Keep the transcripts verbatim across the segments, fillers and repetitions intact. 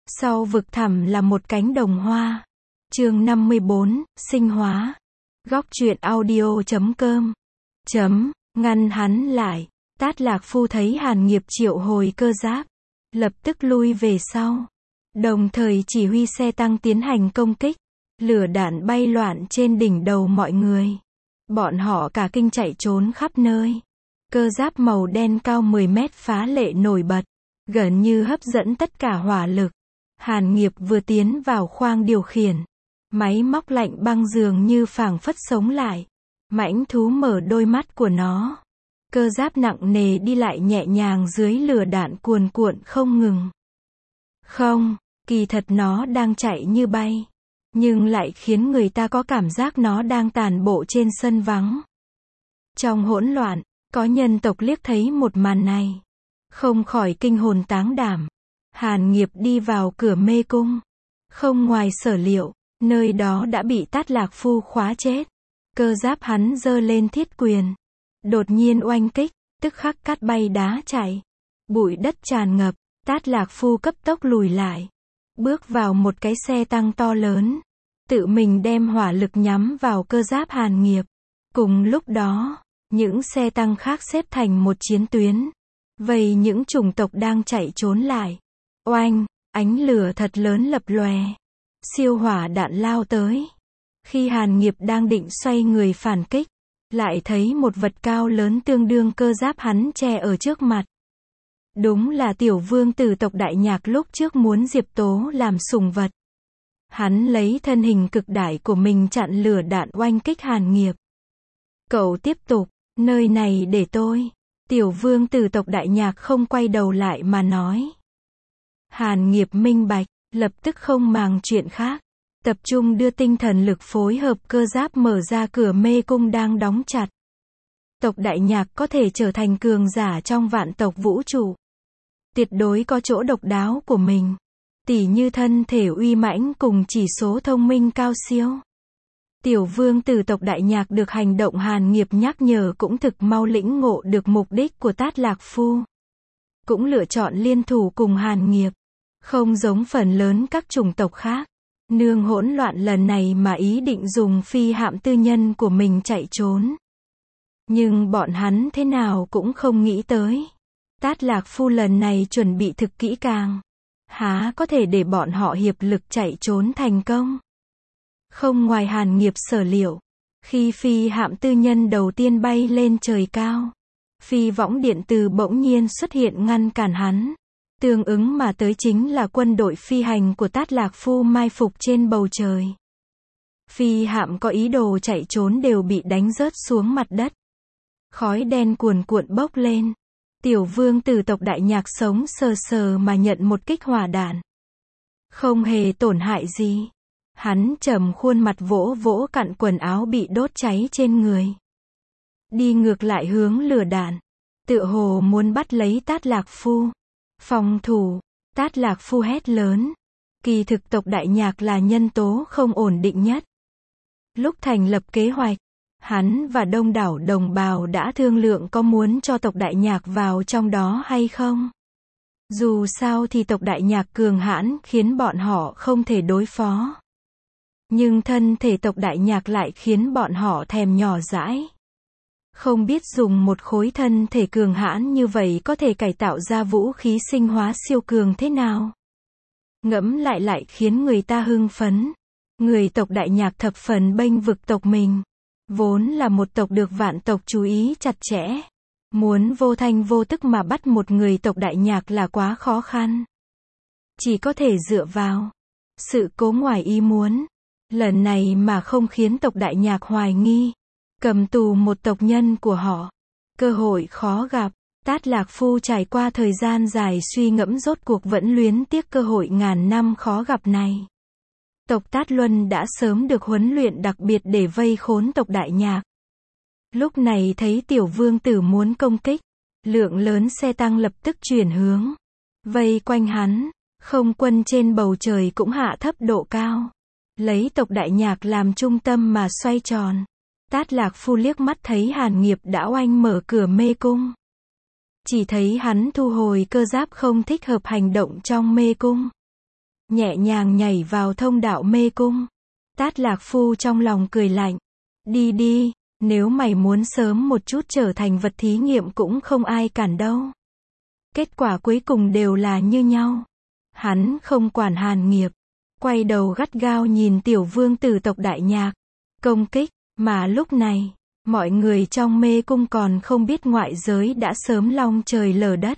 Sau vực thẳm là một cánh đồng hoa. Chương năm mươi bốn, sinh hóa. Góc truyện audio chấm com. Chấm, ngăn hắn lại. Tát Lạc Phu thấy Hàn Nghiệp triệu hồi cơ giáp, lập tức lui về sau. Đồng thời chỉ huy xe tăng tiến hành công kích. Lửa đạn bay loạn trên đỉnh đầu mọi người. Bọn họ cả kinh chạy trốn khắp nơi. Cơ giáp màu đen cao mười mét phá lệ nổi bật, gần như hấp dẫn tất cả hỏa lực. Hàn Nghiệp vừa tiến vào khoang điều khiển, máy móc lạnh băng dường như phảng phất sống lại. Mãnh thú mở đôi mắt của nó. Cơ giáp nặng nề đi lại nhẹ nhàng dưới lửa đạn cuồn cuộn không ngừng. Không, kỳ thật nó đang chạy như bay, nhưng lại khiến người ta có cảm giác nó đang tàn bộ trên sân vắng. Trong hỗn loạn, có nhân tộc liếc thấy một màn này, không khỏi kinh hồn táng đảm. Hàn Nghiệp đi vào cửa mê cung. Không ngoài sở liệu, nơi đó đã bị Tát Lạc Phu khóa chết. Cơ giáp hắn giơ lên thiết quyền, đột nhiên oanh kích, tức khắc cát bay đá chạy. Bụi đất tràn ngập, Tát Lạc Phu cấp tốc lùi lại. Bước vào một cái xe tăng to lớn, tự mình đem hỏa lực nhắm vào cơ giáp Hàn Nghiệp. Cùng lúc đó, những xe tăng khác xếp thành một chiến tuyến, vây những chủng tộc đang chạy trốn lại. Oanh, ánh lửa thật lớn lập lòe. Siêu hỏa đạn lao tới. Khi Hàn Nghiệp đang định xoay người phản kích, lại thấy một vật cao lớn tương đương cơ giáp hắn che ở trước mặt. Đúng là tiểu vương tử tộc Đại Nhạc lúc trước muốn Diệp Tố làm sùng vật. Hắn lấy thân hình cực đại của mình chặn lửa đạn oanh kích Hàn Nghiệp. Cậu tiếp tục, nơi này để tôi. Tiểu vương tử tộc Đại Nhạc không quay đầu lại mà nói. Hàn Nghiệp minh bạch, lập tức không màng chuyện khác. Tập trung đưa tinh thần lực phối hợp cơ giáp mở ra cửa mê cung đang đóng chặt. Tộc Đại Nhạc có thể trở thành cường giả trong vạn tộc vũ trụ. Tuyệt đối có chỗ độc đáo của mình. Tỉ như thân thể uy mãnh cùng chỉ số thông minh cao siêu. Tiểu vương tử tộc Đại Nhạc được hành động Hàn Nghiệp nhắc nhở cũng thực mau lĩnh ngộ được mục đích của Tát Lạc Phu. Cũng lựa chọn liên thủ cùng Hàn Nghiệp. Không giống phần lớn các chủng tộc khác. Nương hỗn loạn lần này mà ý định dùng phi hạm tư nhân của mình chạy trốn. Nhưng bọn hắn thế nào cũng không nghĩ tới. Tát Lạc Phu lần này chuẩn bị thực kỹ càng. Há có thể để bọn họ hiệp lực chạy trốn thành công. Không ngoài Hàn Nghiệp sở liệu. Khi phi hạm tư nhân đầu tiên bay lên trời cao, phi võng điện từ bỗng nhiên xuất hiện ngăn cản hắn. Tương ứng mà tới chính là quân đội phi hành của Tát Lạc Phu mai phục trên bầu trời. Phi hạm có ý đồ chạy trốn đều bị đánh rớt xuống mặt đất. Khói đen cuồn cuộn bốc lên. Tiểu vương tử tộc Đại Nhạc sống sờ sờ mà nhận một kích hỏa đạn. Không hề tổn hại gì. Hắn trầm khuôn mặt vỗ vỗ cặn quần áo bị đốt cháy trên người. Đi ngược lại hướng lửa đạn. Tựa hồ muốn bắt lấy Tát Lạc Phu. Phòng thủ. Tát Lạc Phu hét lớn. Kỳ thực tộc Đại Nhạc là nhân tố không ổn định nhất. Lúc thành lập kế hoạch, hắn và đông đảo đồng bào đã thương lượng có muốn cho tộc Đại Nhạc vào trong đó hay không. Dù sao thì tộc Đại Nhạc cường hãn khiến bọn họ không thể đối phó. Nhưng thân thể tộc Đại Nhạc lại khiến bọn họ thèm nhỏ dãi. Không biết dùng một khối thân thể cường hãn như vậy có thể cải tạo ra vũ khí sinh hóa siêu cường thế nào. Ngẫm lại lại khiến người ta hưng phấn. Người tộc Đại Nhạc thập phần bênh vực tộc mình. Vốn là một tộc được vạn tộc chú ý chặt chẽ. Muốn vô thanh vô tức mà bắt một người tộc Đại Nhạc là quá khó khăn. Chỉ có thể dựa vào sự cố ngoài ý muốn. Lần này mà không khiến tộc Đại Nhạc hoài nghi. Cầm tù một tộc nhân của họ. Cơ hội khó gặp. Tát Lạc Phu trải qua thời gian dài suy ngẫm rốt cuộc vẫn luyến tiếc cơ hội ngàn năm khó gặp này. Tộc Tát Luân đã sớm được huấn luyện đặc biệt để vây khốn tộc Đại Nhạc. Lúc này thấy tiểu vương tử muốn công kích. Lượng lớn xe tăng lập tức chuyển hướng. Vây quanh hắn. Không quân trên bầu trời cũng hạ thấp độ cao. Lấy tộc Đại Nhạc làm trung tâm mà xoay tròn. Tát Lạc Phu liếc mắt thấy Hàn Nghiệp đã oanh mở cửa mê cung. Chỉ thấy hắn thu hồi cơ giáp không thích hợp hành động trong mê cung. nhẹ nhàng nhảy vào thông đạo mê cung. Tát Lạc Phu trong lòng cười lạnh. Đi đi, nếu mày muốn sớm một chút trở thành vật thí nghiệm cũng không ai cản đâu. Kết quả cuối cùng đều là như nhau. Hắn không quản hàn nghiệp, quay đầu gắt gao nhìn tiểu vương tử tộc Đại Nhạc, công kích, mà lúc này, mọi người trong mê cung còn không biết ngoại giới đã sớm long trời lở đất.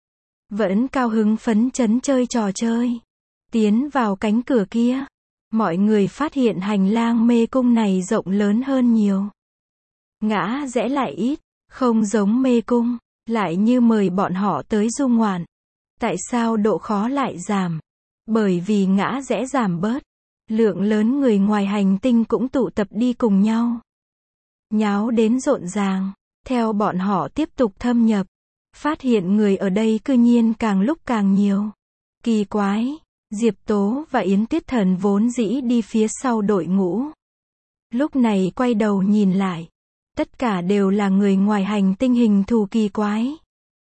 Vẫn cao hứng phấn chấn chơi trò chơi. Tiến vào cánh cửa kia, mọi người phát hiện hành lang mê cung này rộng lớn hơn nhiều. Ngã rẽ lại ít, không giống mê cung, lại như mời bọn họ tới du ngoạn. Tại sao độ khó lại giảm? Bởi vì ngã rẽ giảm bớt. Lượng lớn người ngoài hành tinh cũng tụ tập đi cùng nhau. Nháo đến rộn ràng. Theo bọn họ tiếp tục thâm nhập, phát hiện người ở đây cư nhiên càng lúc càng nhiều. Kỳ quái, Diệp Tố và Yến Tuyết Thần vốn dĩ đi phía sau đội ngũ. Lúc này quay đầu nhìn lại. Tất cả đều là người ngoài hành tinh hình thù kỳ quái.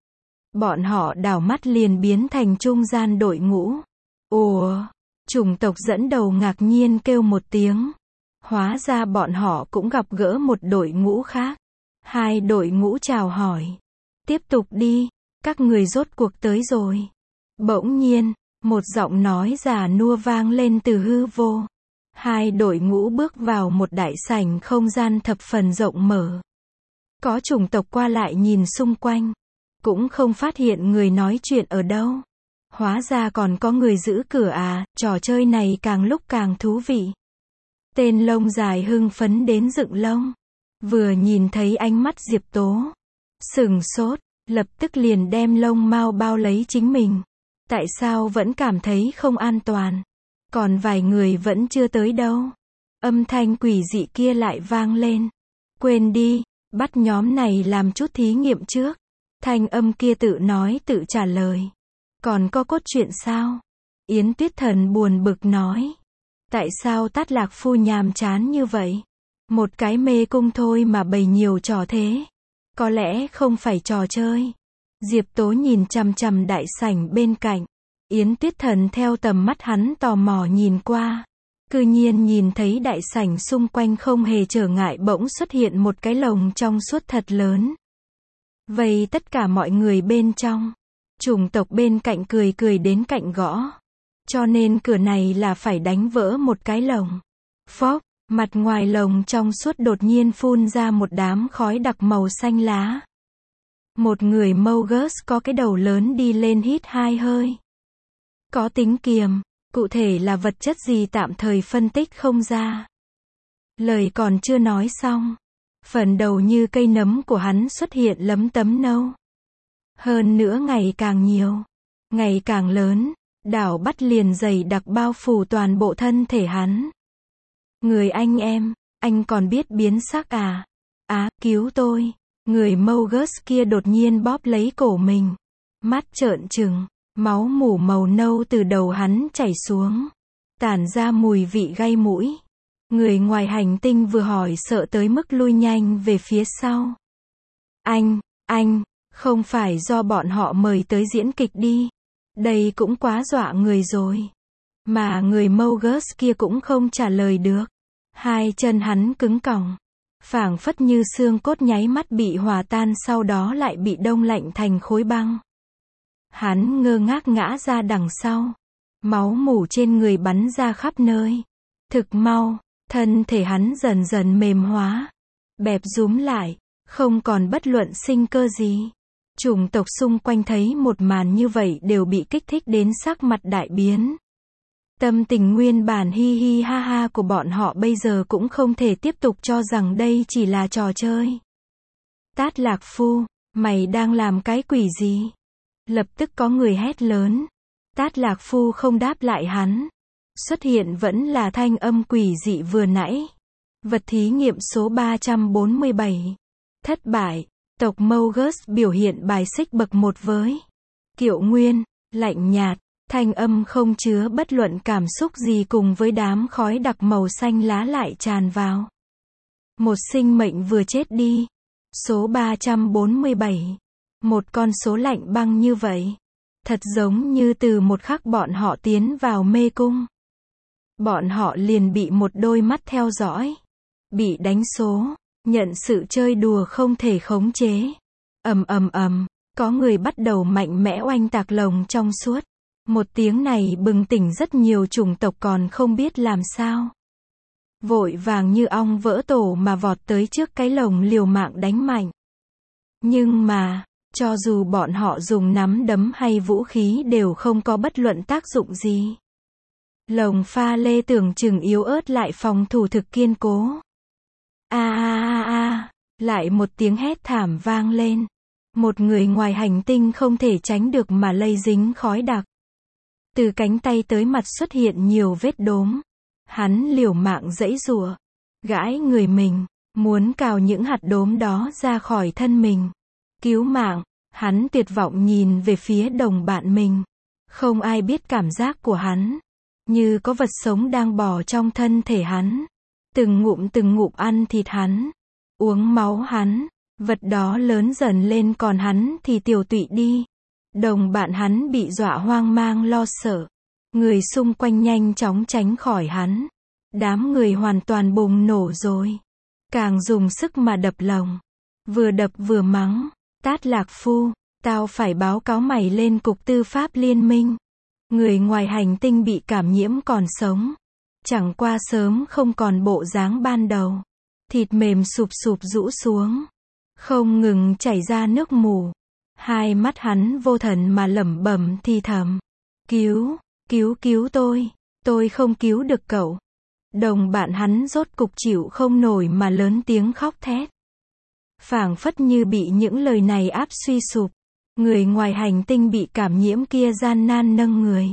Bọn họ đảo mắt liền biến thành trung gian đội ngũ. Ủa, chủng tộc dẫn đầu ngạc nhiên kêu một tiếng. Hóa ra bọn họ cũng gặp gỡ một đội ngũ khác. Hai đội ngũ chào hỏi. Tiếp tục đi, các người rốt cuộc tới rồi. Bỗng nhiên, một giọng nói già nua vang lên từ hư vô. Hai đội ngũ bước vào một đại sảnh không gian thập phần rộng mở. Có chủng tộc qua lại nhìn xung quanh. Cũng không phát hiện người nói chuyện ở đâu. Hóa ra còn có người giữ cửa à, trò chơi này càng lúc càng thú vị. Tên lông dài hưng phấn đến dựng lông. Vừa nhìn thấy ánh mắt Diệp Tố. Sừng sốt, lập tức liền đem lông mao bao lấy chính mình. Tại sao vẫn cảm thấy không an toàn? Còn vài người vẫn chưa tới đâu. Âm thanh quỷ dị kia lại vang lên. Quên đi, bắt nhóm này làm chút thí nghiệm trước. Thanh âm kia tự nói tự trả lời. Còn có cốt truyện sao? Yến Tuyết Thần buồn bực nói. Tại sao Tát Lạc Phu nhàm chán như vậy? Một cái mê cung thôi mà bày nhiều trò thế. Có lẽ không phải trò chơi. Diệp Tố nhìn chằm chằm đại sảnh bên cạnh. Yến Tuyết Thần theo tầm mắt hắn tò mò nhìn qua. Cư nhiên nhìn thấy đại sảnh xung quanh không hề trở ngại bỗng xuất hiện một cái lồng trong suốt thật lớn. Vây tất cả mọi người bên trong. Chủng tộc bên cạnh cười cười đến cạnh gõ. Cho nên cửa này là phải đánh vỡ một cái lồng. Phốc, mặt ngoài lồng trong suốt đột nhiên phun ra một đám khói đặc màu xanh lá. Một người Mogus có cái đầu lớn đi lên hít hai hơi. Có tính kiềm, cụ thể là vật chất gì tạm thời phân tích không ra. Lời còn chưa nói xong. Phần đầu như cây nấm của hắn xuất hiện lấm tấm nâu. Hơn nữa ngày càng nhiều, ngày càng lớn, đảo bắt liền dày đặc bao phủ toàn bộ thân thể hắn. Người anh em, anh còn biết biến sắc à? Á, cứu tôi. Người Mogus kia đột nhiên bóp lấy cổ mình. Mắt trợn trừng, máu mủ màu nâu từ đầu hắn chảy xuống. Tản ra mùi vị gây mũi. Người ngoài hành tinh vừa hỏi sợ tới mức lui nhanh về phía sau. Anh, anh, không phải do bọn họ mời tới diễn kịch đi. Đây cũng quá dọa người rồi. Mà người Mogus kia cũng không trả lời được. Hai chân hắn cứng còng. Phảng phất như xương cốt nháy mắt bị hòa tan sau đó lại bị đông lạnh thành khối băng. Hắn ngơ ngác ngã ra đằng sau. Máu mủ trên người bắn ra khắp nơi. Thực mau, thân thể hắn dần dần mềm hóa. Bẹp rúm lại, không còn bất luận sinh cơ gì. Chủng tộc xung quanh thấy một màn như vậy đều bị kích thích đến sắc mặt đại biến. Tâm tình nguyên bản hi hi ha ha của bọn họ bây giờ cũng không thể tiếp tục cho rằng đây chỉ là trò chơi. Tát Lạc Phu, mày đang làm cái quỷ gì? Lập tức có người hét lớn. Tát Lạc Phu không đáp lại hắn. Xuất hiện vẫn là thanh âm quỷ dị vừa nãy. Vật thí nghiệm số ba trăm bốn mươi bảy. Thất bại. Tộc Mogus biểu hiện bài xích bậc một với Kiệu Nguyên, lạnh nhạt, thanh âm không chứa bất luận cảm xúc gì cùng với đám khói đặc màu xanh lá lại tràn vào. Một sinh mệnh vừa chết đi. Số ba trăm bốn mươi bảy. Một con số lạnh băng như vậy. Thật giống như từ một khắc bọn họ tiến vào mê cung. Bọn họ liền bị một đôi mắt theo dõi. Bị đánh số. Nhận sự chơi đùa không thể khống chế. Ầm ầm ầm. Có người bắt đầu mạnh mẽ oanh tạc lồng trong suốt. Một tiếng này bừng tỉnh rất nhiều chủng tộc còn không biết làm sao. Vội vàng như ong vỡ tổ mà vọt tới trước cái lồng liều mạng đánh mạnh. Nhưng mà, cho dù bọn họ dùng nắm đấm hay vũ khí đều không có bất luận tác dụng gì. Lồng pha lê tưởng chừng yếu ớt lại phòng thủ thực kiên cố. A a a a, lại một tiếng hét thảm vang lên. Một người ngoài hành tinh không thể tránh được mà lây dính khói đặc. Từ cánh tay tới mặt xuất hiện nhiều vết đốm. Hắn liều mạng giãy giụa, gãi người mình, muốn cào những hạt đốm đó ra khỏi thân mình. Cứu mạng, hắn tuyệt vọng nhìn về phía đồng bạn mình. Không ai biết cảm giác của hắn. Như có vật sống đang bò trong thân thể hắn. Từng ngụm từng ngụm ăn thịt hắn. Uống máu hắn. Vật đó lớn dần lên còn hắn thì tiểu tụy đi. Đồng bạn hắn bị dọa hoang mang lo sợ. Người xung quanh nhanh chóng tránh khỏi hắn. Đám người hoàn toàn bùng nổ rồi. Càng dùng sức mà đập lồng. Vừa đập vừa mắng. Tát Lạc Phu, tao phải báo cáo mày lên Cục Tư pháp Liên minh. Người ngoài hành tinh bị cảm nhiễm còn sống. Chẳng qua sớm không còn bộ dáng ban đầu. Thịt mềm sụp sụp rũ xuống. Không ngừng chảy ra nước mù. Hai mắt hắn vô thần mà lẩm bẩm thì thầm. Cứu, cứu cứu tôi, tôi không cứu được cậu. Đồng bạn hắn rốt cục chịu không nổi mà lớn tiếng khóc thét. Phảng phất như bị những lời này áp suy sụp. Người ngoài hành tinh bị cảm nhiễm kia gian nan nâng người.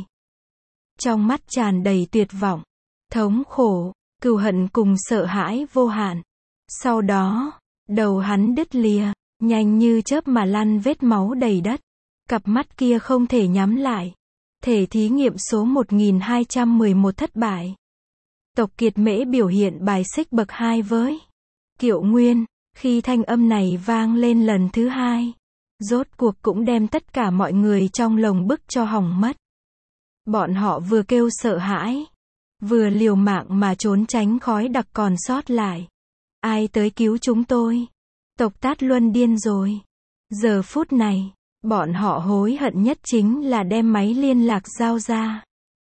Trong mắt tràn đầy tuyệt vọng, thống khổ, cừu hận cùng sợ hãi vô hạn. Sau đó, đầu hắn đứt lìa, nhanh như chớp mà lăn vết máu đầy đất. Cặp mắt kia không thể nhắm lại. Thể thí nghiệm số một nghìn hai trăm mười một thất bại. Tộc Kiệt Mễ biểu hiện bài xích bậc hai với Kiệu Nguyên. Khi thanh âm này vang lên lần thứ hai, rốt cuộc cũng đem tất cả mọi người trong lồng bức cho hỏng mất. Bọn họ vừa kêu sợ hãi, vừa liều mạng mà trốn tránh khói đặc còn sót lại. Ai tới cứu chúng tôi? Tộc Tát Luân điên rồi. Giờ phút này, bọn họ hối hận nhất chính là đem máy liên lạc giao ra.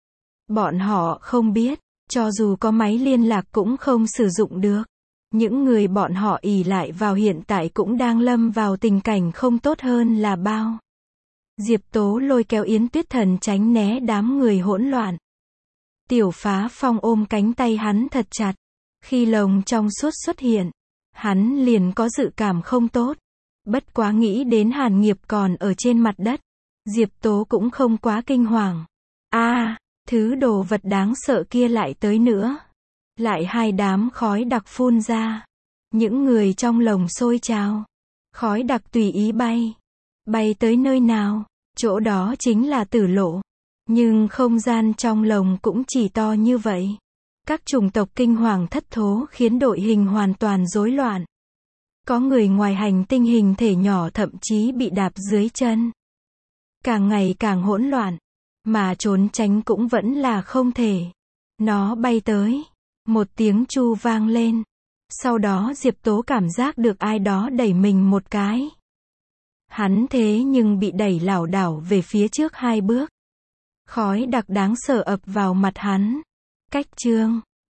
Bọn họ không biết, cho dù có máy liên lạc cũng không sử dụng được. Những người bọn họ ỷ lại vào hiện tại cũng đang lâm vào tình cảnh không tốt hơn là bao. Diệp Tố lôi kéo Yến Tuyết Thần tránh né đám người hỗn loạn. Tiểu Phá Phong ôm cánh tay hắn thật chặt. Khi lồng trong suốt xuất hiện, hắn liền có dự cảm không tốt. Bất quá nghĩ đến Hàn Nghiệp còn ở trên mặt đất, Diệp Tố cũng không quá kinh hoàng. A, à, thứ đồ vật đáng sợ kia lại tới nữa. Lại hai đám khói đặc phun ra. Những người trong lồng sôi trào. Khói đặc tùy ý bay. Bay tới nơi nào, chỗ đó chính là tử lộ. Nhưng không gian trong lồng cũng chỉ to như vậy. Các chủng tộc kinh hoàng thất thố khiến đội hình hoàn toàn rối loạn. Có người ngoài hành tinh hình thể nhỏ thậm chí bị đạp dưới chân. Càng ngày càng hỗn loạn. Mà trốn tránh cũng vẫn là không thể. Nó bay tới. Một tiếng chu vang lên. Sau đó Diệp Tố cảm giác được ai đó đẩy mình một cái. Hắn thế nhưng bị đẩy lảo đảo về phía trước hai bước. Khói đặc đáng sợ ập vào mặt hắn. Cách chương